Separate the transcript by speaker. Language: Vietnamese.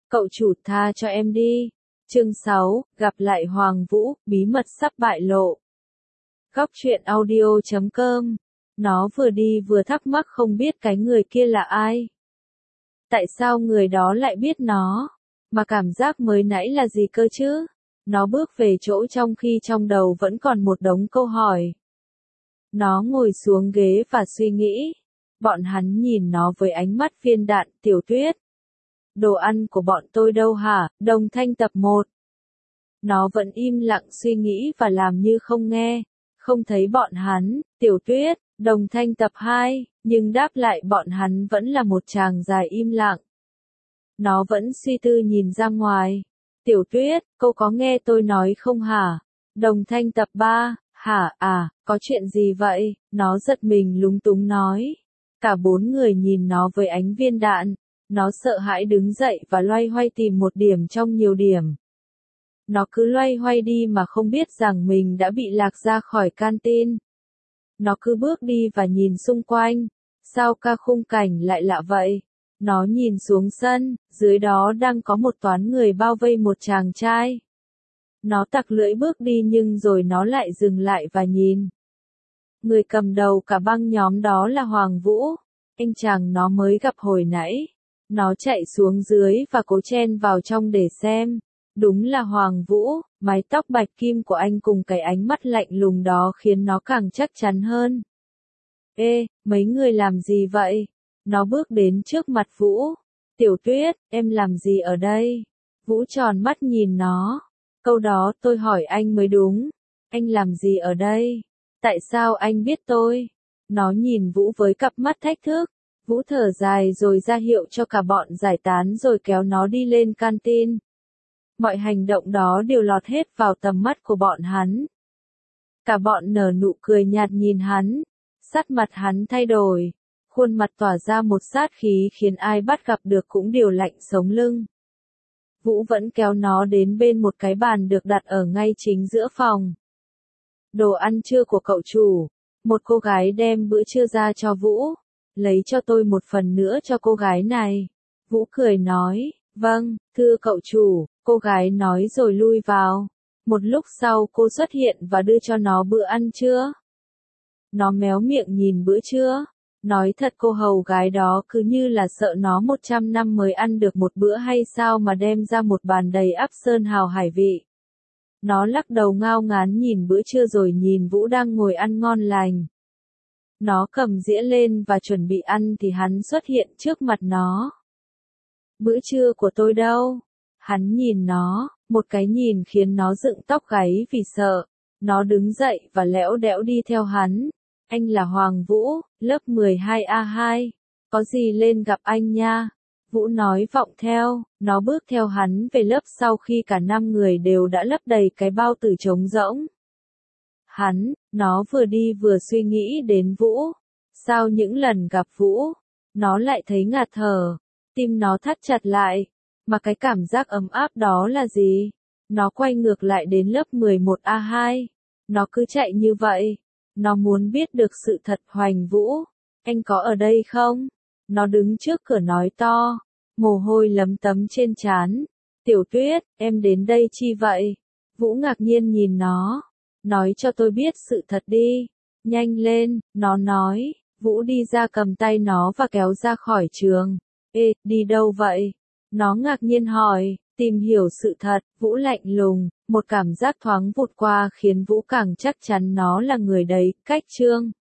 Speaker 1: Cậu chủ tha cho em đi. Chương 6, gặp lại Hoàng Vũ, bí mật sắp bại lộ. Góc truyện audio.com. Nó vừa đi vừa thắc mắc không biết cái người kia là ai. Tại sao người đó lại biết nó? Mà cảm giác mới nãy là gì cơ chứ? Nó bước về chỗ trong khi trong đầu vẫn còn một đống câu hỏi. Nó ngồi xuống ghế và suy nghĩ. Bọn hắn nhìn nó với ánh mắt viên đạn. Tiểu Tuyết, đồ ăn của bọn tôi đâu hả? Đồng Thanh tập 1. Nó vẫn im lặng suy nghĩ và làm như không nghe. Không thấy bọn hắn. Tiểu Tuyết, Đồng Thanh tập 2, nhưng đáp lại bọn hắn vẫn là một tràng dài im lặng. Nó vẫn suy tư nhìn ra ngoài. Tiểu Tuyết, cô có nghe tôi nói không hả? Đồng Thanh tập 3, hả có chuyện gì vậy? Nó giật mình lúng túng nói. Cả bốn người nhìn nó với ánh viên đạn. Nó sợ hãi đứng dậy và loay hoay tìm một điểm trong nhiều điểm. Nó cứ loay hoay đi mà không biết rằng mình đã bị lạc ra khỏi canteen. Nó cứ bước đi và nhìn xung quanh. Sao ca khung cảnh lại lạ vậy? Nó nhìn xuống sân, dưới đó đang có một toán người bao vây một chàng trai. Nó tặc lưỡi bước đi nhưng rồi nó lại dừng lại và nhìn. Người cầm đầu cả băng nhóm đó là Hoàng Vũ, anh chàng nó mới gặp hồi nãy. Nó chạy xuống dưới và cố chen vào trong để xem. Đúng là Hoàng Vũ, mái tóc bạch kim của anh cùng cái ánh mắt lạnh lùng đó khiến nó càng chắc chắn hơn. Ê, mấy người làm gì vậy? Nó bước đến trước mặt Vũ. Tiểu Tuyết, em làm gì ở đây? Vũ tròn mắt nhìn nó. Câu đó tôi hỏi anh mới đúng. Anh làm gì ở đây? Tại sao anh biết tôi? Nó nhìn Vũ với cặp mắt thách thức. Vũ thở dài rồi ra hiệu cho cả bọn giải tán rồi kéo nó đi lên canteen. Mọi hành động đó đều lọt hết vào tầm mắt của bọn hắn. Cả bọn nở nụ cười nhạt nhìn hắn. Sắc mặt hắn thay đổi. Khuôn mặt tỏa ra một sát khí khiến ai bắt gặp được cũng đều lạnh sống lưng. Vũ vẫn kéo nó đến bên một cái bàn được đặt ở ngay chính giữa phòng. Đồ ăn trưa của cậu chủ. Một cô gái đem bữa trưa ra cho Vũ. Lấy cho tôi một phần nữa cho cô gái này. Vũ cười nói, vâng, thưa cậu chủ, cô gái nói rồi lui vào. Một lúc sau cô xuất hiện và đưa cho nó bữa ăn trưa. Nó méo miệng nhìn bữa trưa. Nói thật cô hầu gái đó cứ như là sợ nó 100 năm mới ăn được một bữa hay sao mà đem ra một bàn đầy ắp sơn hào hải vị. Nó lắc đầu ngao ngán nhìn bữa trưa rồi nhìn Vũ đang ngồi ăn ngon lành. Nó cầm dĩa lên và chuẩn bị ăn thì hắn xuất hiện trước mặt nó. Bữa trưa của tôi đâu? Hắn nhìn nó, một cái nhìn khiến nó dựng tóc gáy vì sợ. Nó đứng dậy và lẽo đẽo đi theo hắn. Anh là Hoàng Vũ, lớp 12A2. Có gì lên gặp anh nha. Vũ nói vọng theo, nó bước theo hắn về lớp sau khi cả 5 người đều đã lấp đầy cái bao tử trống rỗng. Nó vừa đi vừa suy nghĩ đến Vũ. Sau những lần gặp Vũ, nó lại thấy ngạt thở. Tim nó thắt chặt lại. Mà cái cảm giác ấm áp đó là gì? Nó quay ngược lại đến lớp 11A2. Nó cứ chạy như vậy. Nó muốn biết được sự thật. Hoành Vũ, anh có ở đây không? Nó đứng trước cửa nói to. Mồ hôi lấm tấm trên trán. Tiểu Tuyết, em đến đây chi vậy? Vũ ngạc nhiên nhìn nó. Nói cho tôi biết sự thật đi. Nhanh lên, nó nói. Vũ đi ra cầm tay nó và kéo ra khỏi trường. Ê, đi đâu vậy? Nó ngạc nhiên hỏi. Tìm hiểu sự thật. Vũ lạnh lùng. Một cảm giác thoáng vụt qua khiến Vũ càng chắc chắn nó là người đấy. Cách chương